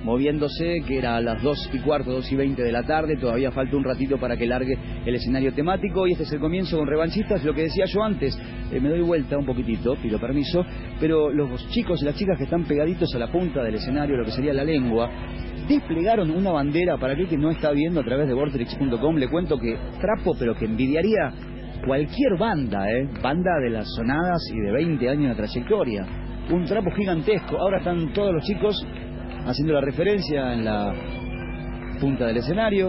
moviéndose, que era a las 2:15, 2:20 de la tarde. Todavía falta un ratito para que largue el escenario temático, y este es el comienzo con Revanchistas. Lo que decía yo antes, me doy vuelta un poquitito, pido permiso, pero los chicos y las chicas que están pegaditos a la punta del escenario, lo que sería la lengua, desplegaron una bandera. Para aquel que no está viendo a través de vortex.com, le cuento que trapo, pero que envidiaría cualquier banda, banda de las sonadas y de 20 años de trayectoria. Un trapo gigantesco. Ahora están todos los chicos haciendo la referencia en la punta del escenario.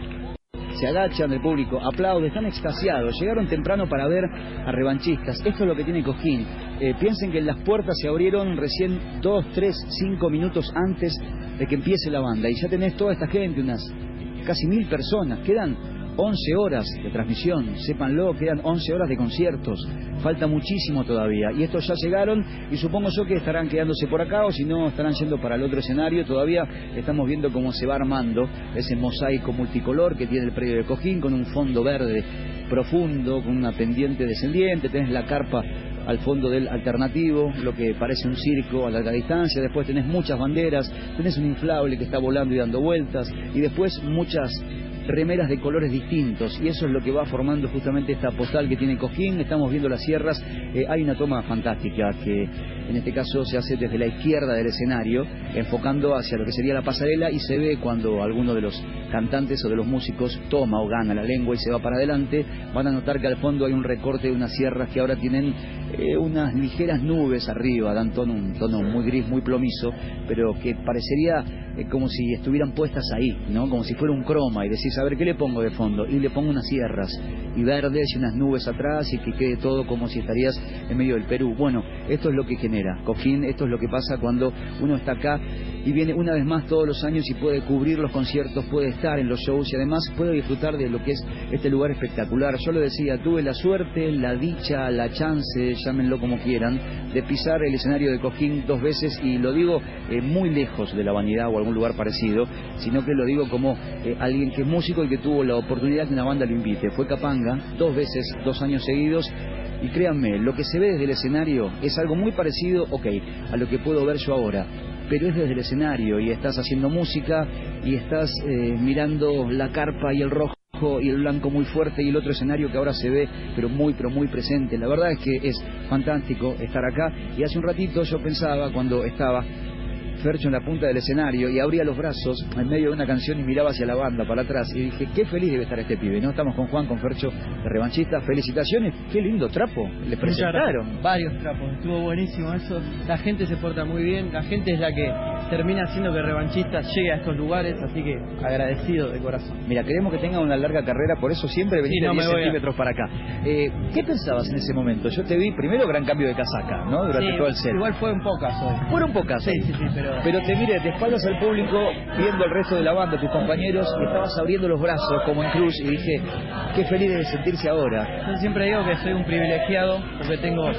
Se agachan, el público aplaude, están extasiados. Llegaron temprano para ver a Revanchistas. Esto es lo que tiene Cosquín. Piensen que las puertas se abrieron recién 2, 3, 5 minutos antes de que empiece la banda. Y ya tenés toda esta gente, unas casi 1000 personas. Quedan 11 horas de transmisión, sépanlo, quedan 11 horas de conciertos. Falta muchísimo todavía. Y estos ya llegaron y supongo yo que estarán quedándose por acá, o si no estarán yendo para el otro escenario. Todavía estamos viendo cómo se va armando ese mosaico multicolor que tiene el predio de Cosquín, con un fondo verde profundo, con una pendiente descendiente. Tenés la carpa al fondo del alternativo, lo que parece un circo a larga distancia. Después tenés muchas banderas, tenés un inflable que está volando y dando vueltas, y después muchas remeras de colores distintos, y eso es lo que va formando justamente esta postal que tiene Cosquín. Estamos viendo las sierras. Hay una toma fantástica que en este caso se hace desde la izquierda del escenario, enfocando hacia lo que sería la pasarela, y se ve cuando alguno de los cantantes o de los músicos toma o gana la lengua y se va para adelante. Van a notar que al fondo hay un recorte de unas sierras que ahora tienen unas ligeras nubes arriba, dan un tono muy gris, muy plomizo, pero que parecería como si estuvieran puestas ahí, ¿no? Como si fuera un croma, y decís, a ver, ¿qué le pongo de fondo? Y le pongo unas sierras y verdes y unas nubes atrás, y que quede todo como si estarías en medio del Perú. Bueno, esto es lo que genera Cosquín, esto es lo que pasa cuando uno está acá y viene una vez más todos los años y puede cubrir los conciertos, puede estar en los shows y además puede disfrutar de lo que es este lugar espectacular. Yo lo decía, tuve la suerte, la dicha, la chance, llámenlo como quieran, de pisar el escenario de Cosquín 2 veces, y lo digo muy lejos de la vanidad o algún lugar parecido, sino que lo digo como alguien que es músico y que tuvo la oportunidad que una banda lo invite. Fue Capanga 2 veces, 2 años seguidos. Y créanme, lo que se ve desde el escenario es algo muy parecido, a lo que puedo ver yo ahora, pero es desde el escenario, y estás haciendo música y estás mirando la carpa y el rojo y el blanco muy fuerte, y el otro escenario que ahora se ve pero muy presente. La verdad es que es fantástico estar acá. Y hace un ratito yo pensaba, cuando estaba Fercho en la punta del escenario y abría los brazos en medio de una canción y miraba hacia la banda para atrás, y dije, qué feliz debe estar este pibe, ¿no? Estamos con Juan, con Fercho de Revanchistas. Felicitaciones, qué lindo trapo les presentaron. Varios trapos, estuvo buenísimo eso. La gente se porta muy bien, la gente es la que termina haciendo que Revanchistas llegue a estos lugares, así que agradecido de corazón. Mira, queremos que tenga una larga carrera, por eso siempre venís de 10 centímetros para acá. ¿Qué pensabas en ese momento? Yo te vi primero, gran cambio de casaca, ¿no? Durante todo el set. Igual fueron pocas hoy. Fueron pocas hoy. Sí, pero te mire de espaldas al público, viendo el resto de la banda, tus compañeros, y estabas abriendo los brazos como en cruz, y dije, qué feliz de sentirse ahora. Yo siempre digo que soy un privilegiado, porque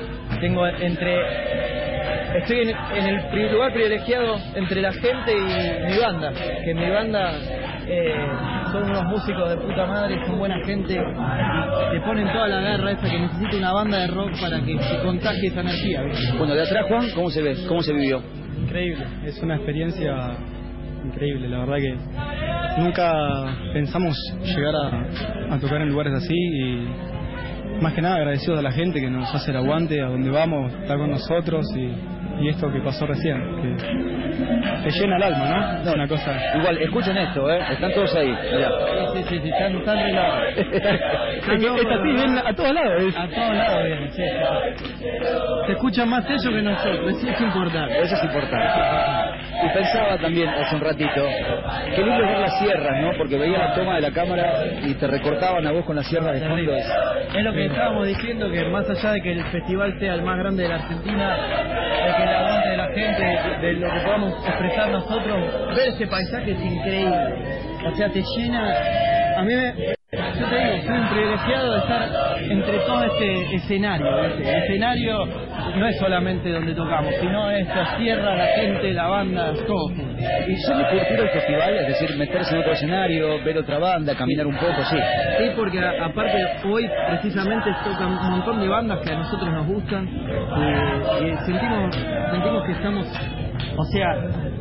estoy en el lugar privilegiado entre la gente y mi banda, que mi banda son unos músicos de puta madre, son buena gente, y le ponen toda la garra esa que necesita una banda de rock para que se contagie esa energía, ¿viste? Bueno, de atrás, Juan, ¿cómo se ve? ¿Cómo se vivió? Increíble, es una experiencia increíble, la verdad que nunca pensamos llegar a tocar en lugares así, y más que nada agradecidos a la gente que nos hace el aguante, a donde vamos, está con nosotros, y esto que pasó recién, que te llena el alma, ¿no? Es una cosa... Igual, escuchen esto, están todos ahí. Sí, están relados. Está así, ven a todos lados. A todos lados vienen, sí. Se escuchan más ellos que nosotros, eso es importante. Eso es importante. Y pensaba también hace un ratito, qué lindo ver las sierras, ¿no? Porque veía la toma de la cámara y te recortaban a vos con las sierras de fondo. Es lo que estábamos diciendo, que más allá de que el festival sea el más grande de la Argentina, de que el aguante de la gente, de lo que podamos expresar nosotros, ver ese paisaje es increíble. O sea, te llena. A mí yo te digo, soy un privilegiado de estar entre todo este escenario. El escenario no es solamente donde tocamos, sino esta tierra, la gente, la banda, todo. ¿Y son de cultura el festival? Es decir, meterse en otro escenario, ver otra banda, caminar un poco, sí. Sí, porque aparte hoy precisamente tocan un montón de bandas que a nosotros nos gustan, y sentimos que estamos, o sea,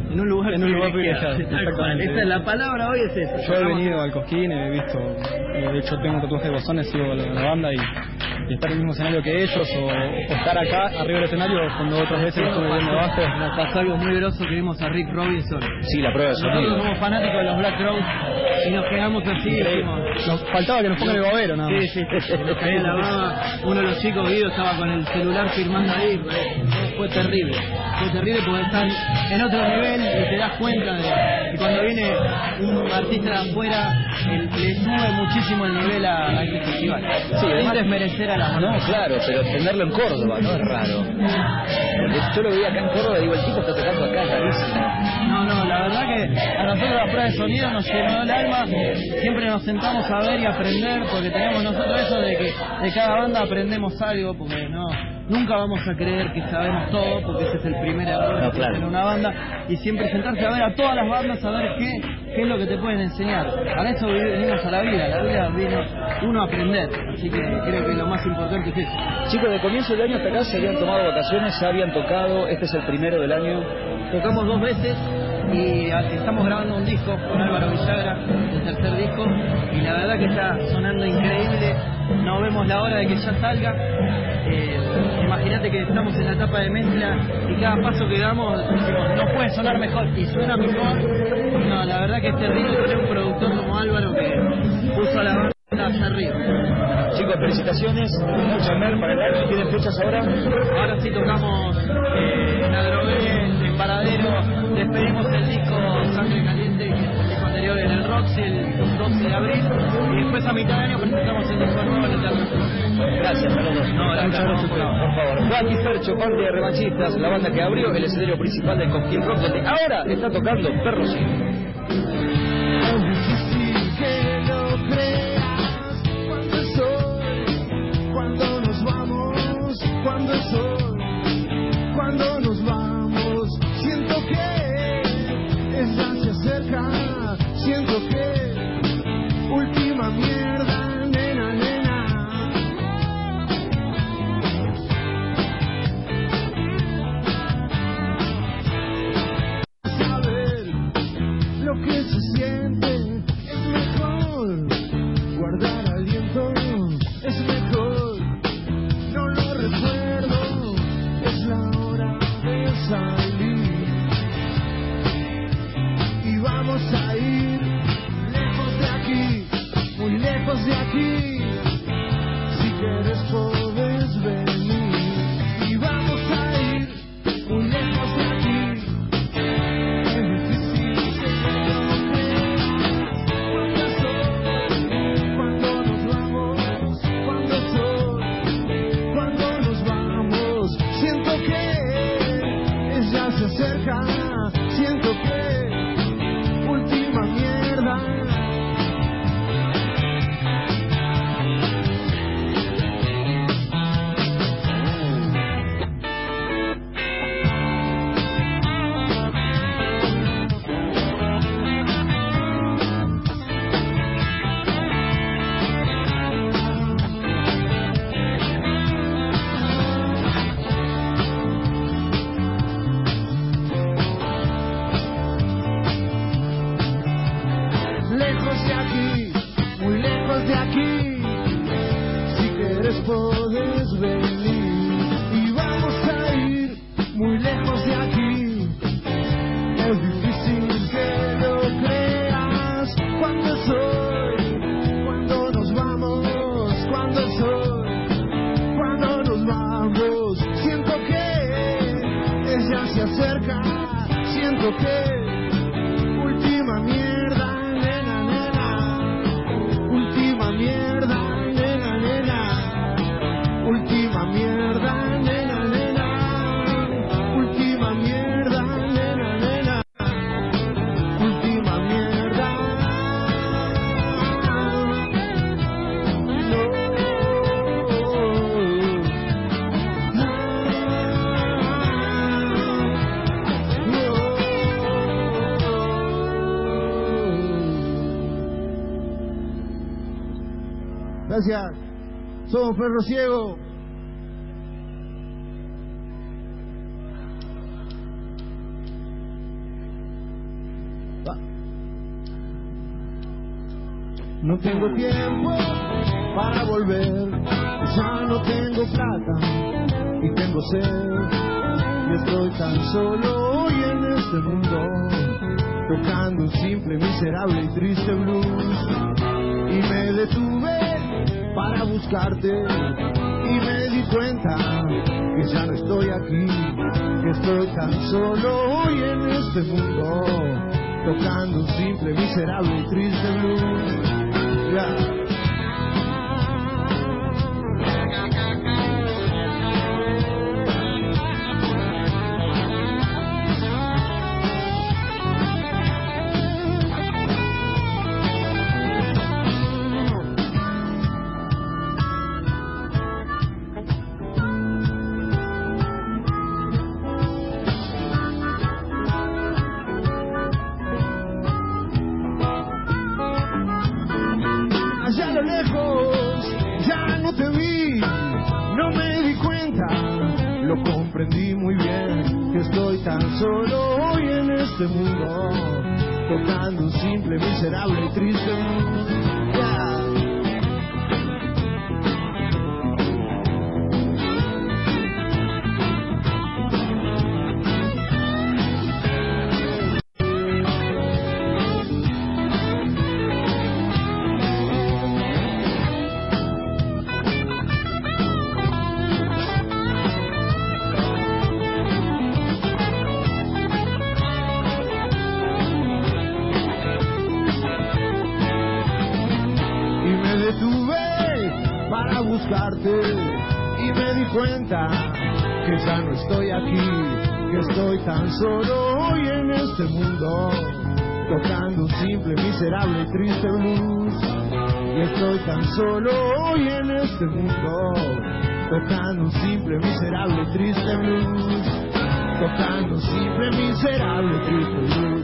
en un lugar privilegiado. Exactamente. Esa es la palabra hoy, es eso. Yo he venido al Cosquín, he visto, de hecho tengo un tatuaje de Bosones, sigo la banda y estar en el mismo escenario que ellos o estar acá arriba del escenario cuando otras veces estuve viendo abajo. Nos pasó algo muy groso que vimos a Rick Robinson. Sí, la prueba de sonido. Nosotros somos fanáticos de los Black Crowes y nos quedamos así. Nos faltaba que nos pongan el babero, nada más. Sí, nos caía la baba. Uno de los chicos, Guido, estaba con el celular firmando ahí. Fue terrible porque están en otro nivel y te das cuenta de que cuando viene un artista de afuera le sube muchísimo el nivel a este festival. Sí, sin desmerecer a la banda. No, claro, pero tenerlo en Córdoba, ¿no? Es raro. Porque yo lo veía acá en Córdoba y digo, el tipo está tocando acá, es rarísimo. No, la verdad que a nosotros la prueba de sonido nos llenó el alma. Siempre nos sentamos a ver y aprender, porque tenemos nosotros eso de que de cada banda aprendemos algo, porque nunca vamos a creer que sabemos todo, porque ese es el primer error en una banda, y siempre sentarse a ver a todas las bandas, a ver qué es lo que te pueden enseñar. Para eso venimos a la vida vino uno a aprender, así que creo que lo más importante es eso. Chicos, de comienzo del año hasta acá se habían tomado vacaciones, se habían tocado, este es el primero del año. Tocamos 2 veces y estamos grabando un disco con Álvaro Villagra, el tercer disco, y la verdad que está sonando increíble. No vemos la hora de que ya salga. Imagínate que estamos en la etapa de mezcla y cada paso que damos decimos, no puede sonar mejor, y suena mejor. No, la verdad que es terrible tener un productor como Álvaro que puso a la banda allá arriba. Chicos, felicitaciones, mucho mer para el año. ¿Tienen fechas ahora? Ahora sí tocamos en Adrogué, en Paradero, despedimos el disco Sangre Caliente, que es el disco anterior en el Roxy, el 12 de abril, y después a mitad de año presentamos el disco nuevo en el Teatro. Gracias a los dos. No, muchas gracias, por favor. Juan y Fercho, parte de Revanchistas, la banda que abrió el escenario principal del Cosquín Rock, donde ahora está tocando Perro Ciego. Cuando nos vamos, siento que ella se acerca, siento que última mierda, nena, nena. Saber lo que se siente es mejor, guardar aliento es mejor, no lo recuerdo, es la hora de salir y vamos a ir lejos de aquí, muy lejos de aquí, si quieres puedes venir y vamos a ir muy lejos de aquí. Siento que última mierda. Lejos de aquí, muy lejos de aquí, si quieres puedes venir y vamos a ir muy lejos de aquí. Es difícil que lo creas cuando nos vamos, cuando nos vamos, siento que ella se acerca, siento que última mierda. Mierda, nena, nena, última mierda, nena, nena, última mierda, nena, nena, última mierda. Gracias. Somos Perro Ciego. No tengo tiempo para volver, ya no tengo plata y tengo sed, y estoy tan solo hoy en este mundo, tocando un simple, miserable y triste blues. Y me detuve para buscarte y me di cuenta que ya no estoy aquí, que estoy tan solo hoy en este mundo, tocando un simple, miserable y triste blues. Yeah. Allá a lo lejos ya no te vi, no me di cuenta, lo comprendí muy bien, que estoy tan solo hoy en este mundo, tocando un simple, miserable y triste blues. Yeah. Para buscarte y me di cuenta que ya no estoy aquí, que estoy tan solo hoy en este mundo, tocando un simple, miserable y triste blues. Y estoy tan solo hoy en este mundo, tocando un simple, miserable y triste blues, tocando un simple, miserable y triste blues.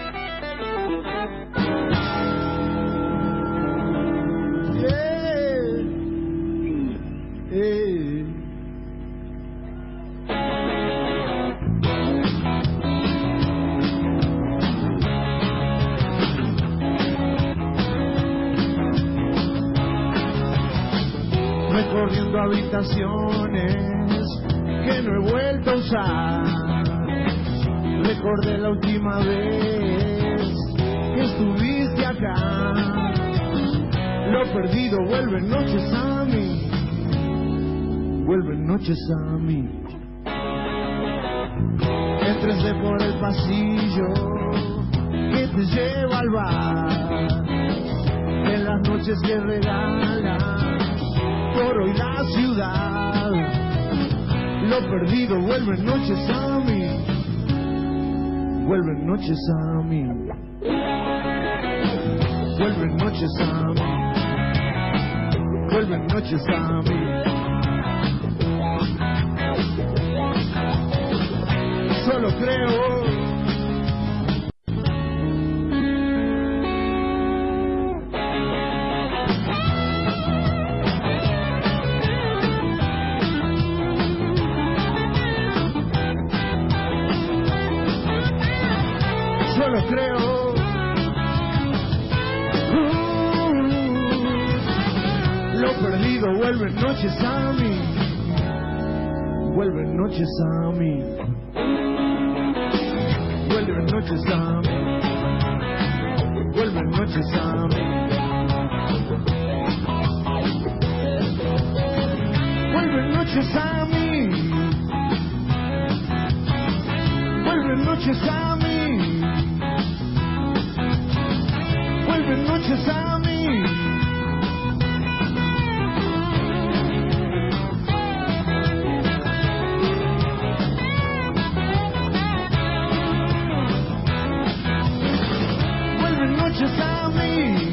Recorriendo habitaciones que no he vuelto a usar, recordé la última vez que estuviste acá. Lo perdido vuelve noches a mí, vuelven noches a mí. Entré por el pasillo que te lleva al bar, en las noches que regalan por hoy la ciudad. Lo perdido vuelven noches a mí, vuelven noches a mí, vuelven noches a mí, vuelven noches a mí. Solo creo. Solo creo. Lo perdido vuelven noches a mí, vuelven noches a mí, vuelven noches a mí, vuelven noches a mí, vuelven noches a mí, vuelven noches a mí, vuelven noches a mí. Noches a mí,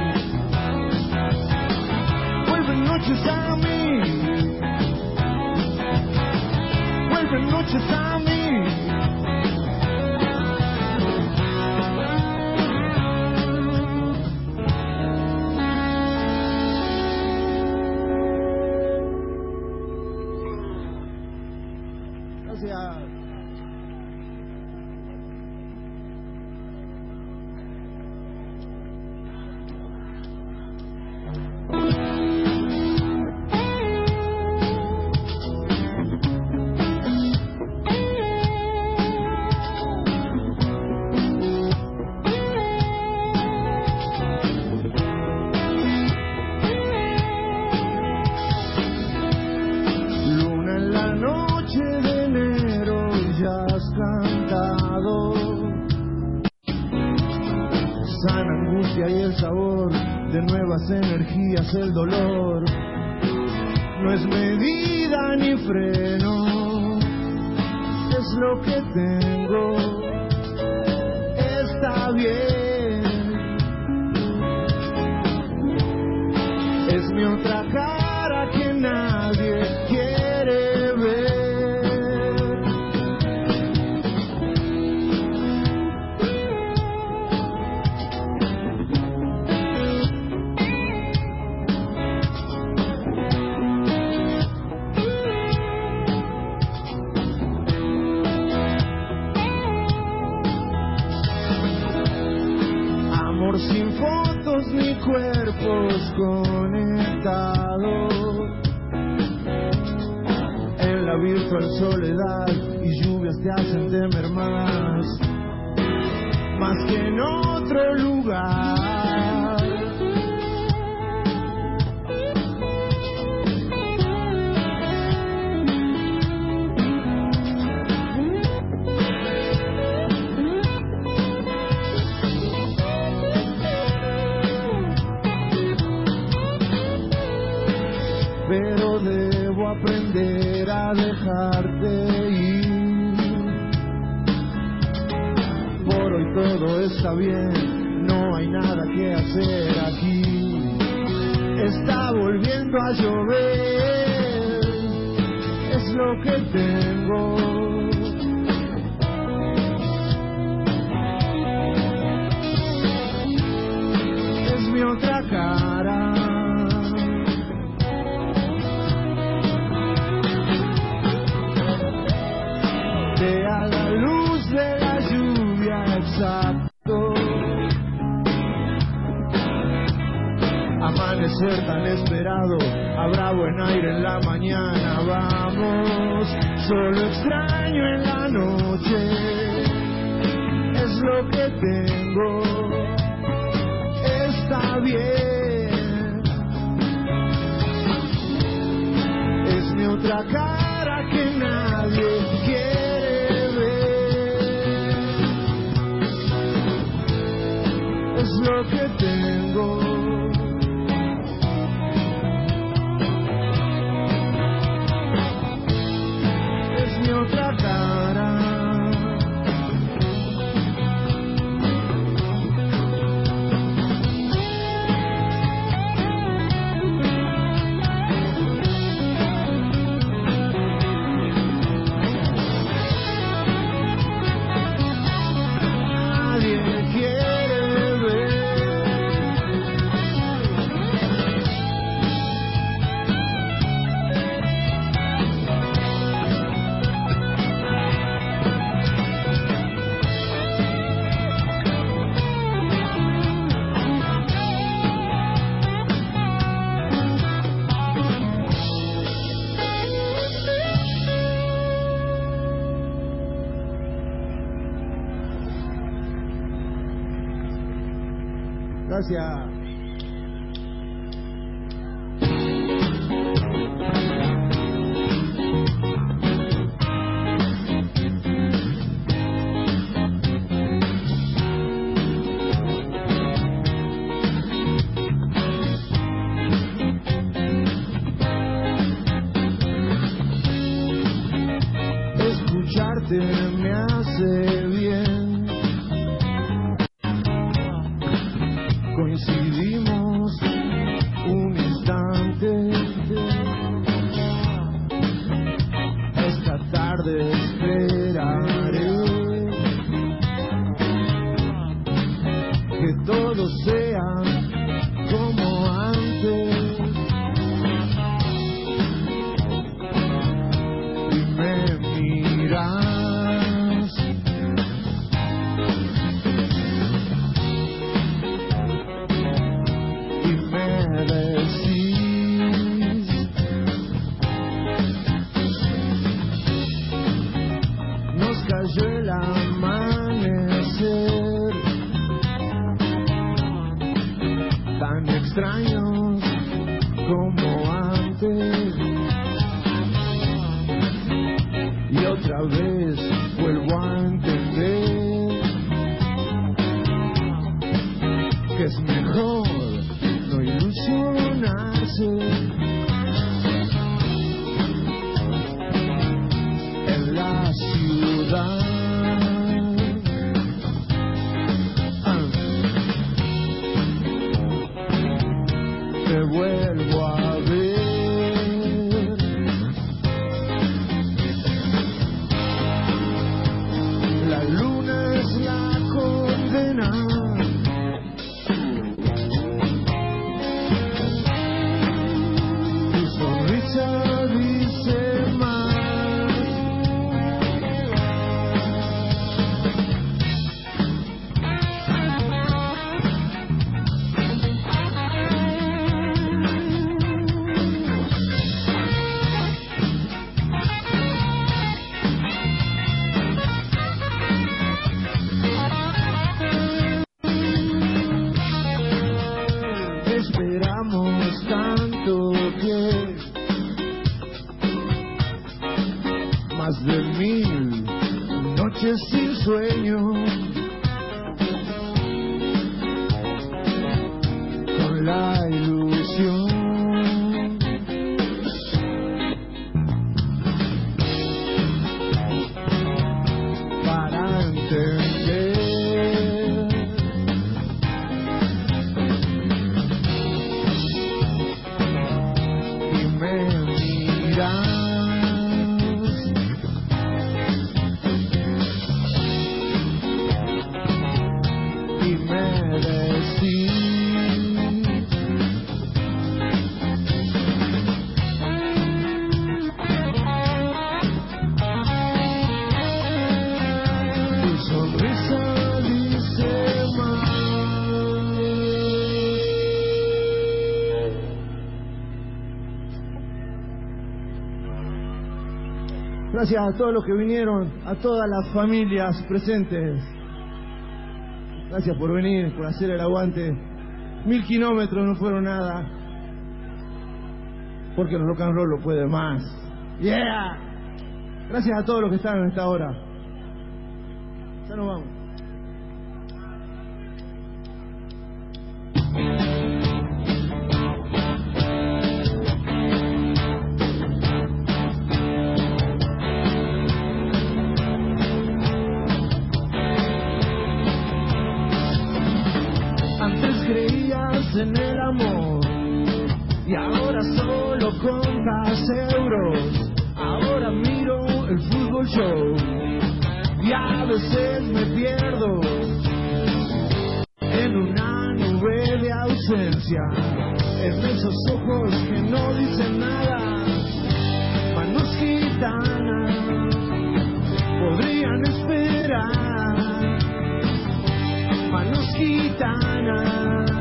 vuelven noches a mí, vuelven noches a mí. Gracias. sana angustia y el sabor de nuevas energías, el dolor no es medida ni freno, es lo que tengo, está bien, es mi otra cara que nadie quiere ver. Sin fotos ni cuerpos conectados en la virtual soledad, y lluvias te hacen temer más que en otro lugar. Pero debo aprender a dejarte ir. Por hoy todo está bien, no hay nada que hacer aquí. Está volviendo a llover, es lo que tengo. Es mi otra cara. A la luz de la lluvia, exacto. Amanecer tan esperado, habrá buen aire en la mañana, vamos. Solo extraño en la noche, es lo que tengo, está bien. Es mi otra cara que nadie quiere. Es lo que tengo. Es mi otra cara. Nadie quiere ver. Gracias. Escucharte me hace bien. Coincidimos un instante. Esta tarde esperaré que todo sea como antes. Y me miras. Y me decís. Nos cayó el amanecer, tan extraños como antes. Y otra vez vuelvo a entender que es mejor no ilusionarse. En la ciudad te vuelvo a ver. La luna es la condena. Tu sonrisa dice más. Esperamos tanto que más de 1000 noches sin sueño, con la ilusión para entender. Gracias a todos los que vinieron, a todas las familias presentes. Gracias por venir, por hacer el aguante. 1000 kilómetros no fueron nada, porque el rock and roll lo puede más. ¡Yeah! Gracias a todos los que están en esta hora. Ya nos vamos. En el amor y ahora solo contas euros. Ahora miro el fútbol show y a veces me pierdo en una nube de ausencia, en esos ojos que no dicen nada. Manos gitanas podrían esperar, manos gitanas.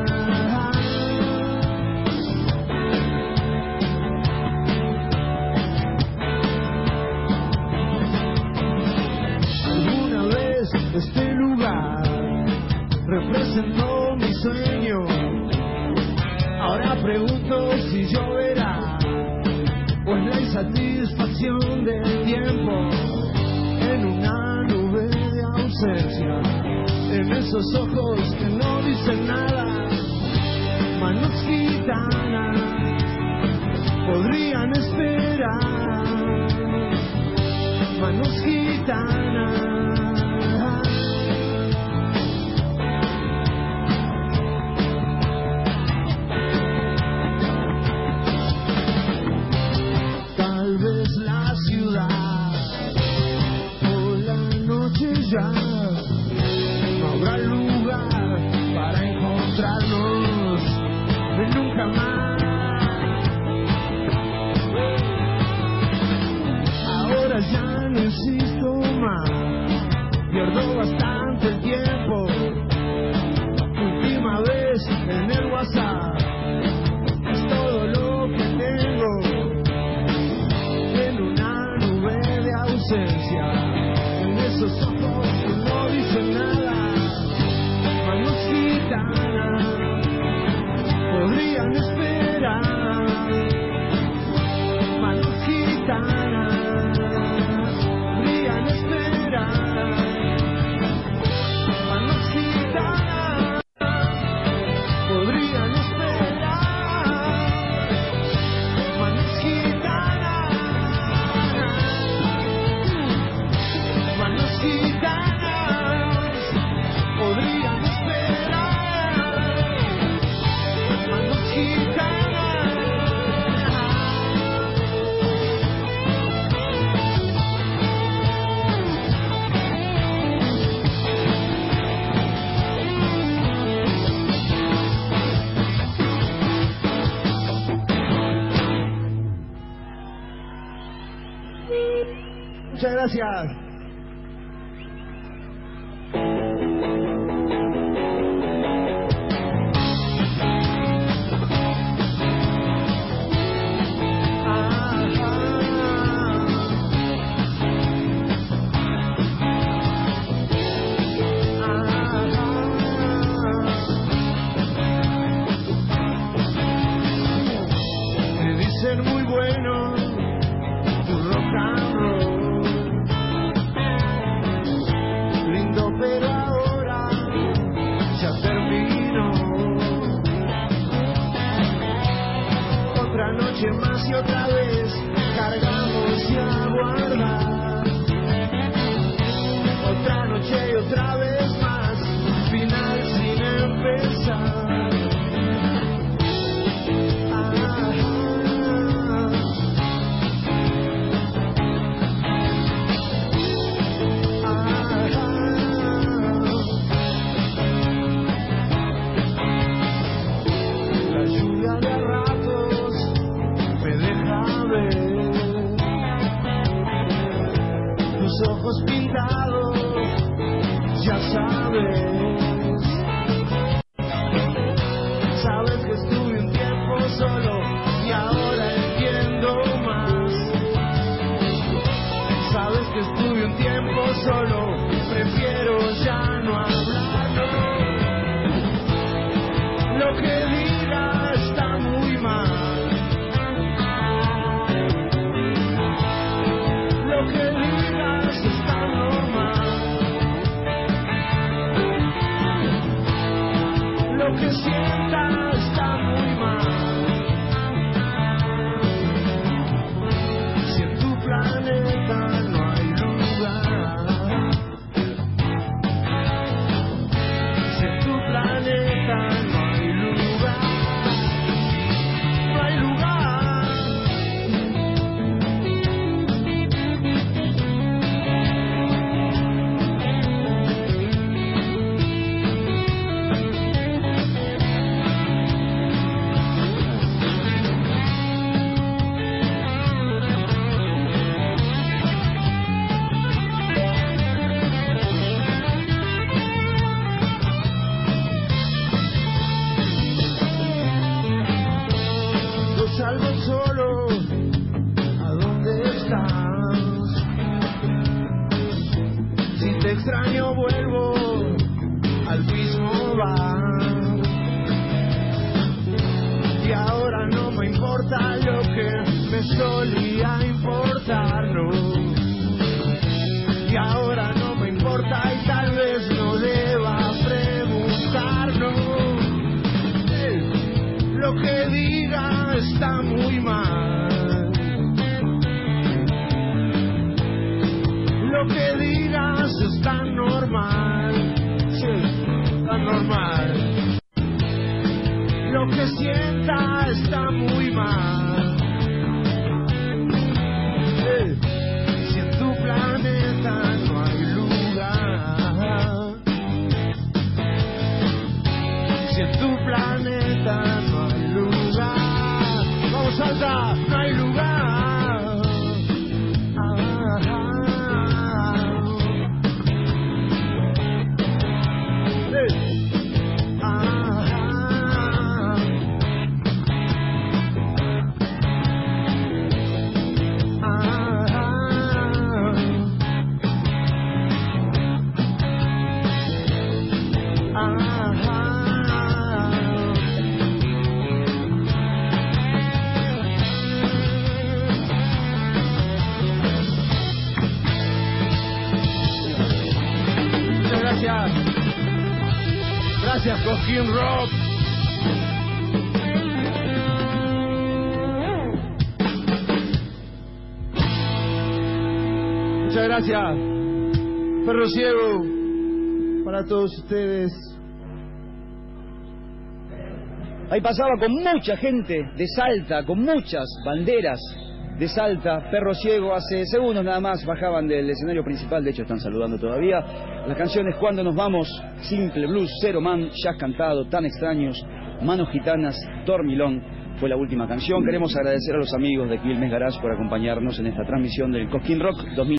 Este lugar representó mi sueño. Ahora pregunto si lloverá o es la insatisfacción del tiempo. En una nube de ausencia, en esos ojos que no dicen nada. Manos gitanas podrían esperar, manos gitanas. Ya no habrá lugar para encontrarnos nunca más. Ahora ya no insisto más, gracias. Muy bueno tu rock and roll, lindo, pero ahora ya terminó. Otra noche más y otra vez cargamos y a guardar. Otra noche y otra vez más, final sin empezar. Ojos pintados, ya sabes. Sabes que estuve un tiempo solo y ahora entiendo más. Sabes que estuve un tiempo solo, prefiero ya no hablar. Lo que diga está muy mal. Lo que digas está normal. Lo que sienta está muy mal. Si en tu planeta no hay lugar, si en tu planeta no hay lugar, no hay lugar. Salgo solo, ¿a dónde estás? Si te extraño vuelvo al mismo bar. Y ahora no me importa lo que me solía importar, no. Y ahora no me importa y tal vez no deba preguntar, no. Lo que diga está muy mal. Lo que digas está normal. Sí, está normal. Lo que sienta está muy mal. Si en tu planeta no hay lugar, si en tu planeta no hay lugar, vamos Salta, no hay lugar. Gracias, Cosquín Rock. Muchas gracias, Perro Ciego, para todos ustedes. Ahí pasaba con mucha gente de Salta, con muchas banderas de Salta, Perro Ciego. Hace segundos nada más bajaban del escenario principal, de hecho están saludando todavía. Las canciones Cuando nos vamos, Simple Blues, Cero Man, Jazz Cantado, Tan Extraños, Manos Gitanas, Dormilón, fue la última canción. Queremos agradecer a los amigos de Quilmes Garage por acompañarnos en esta transmisión del Cosquín Rock 2000.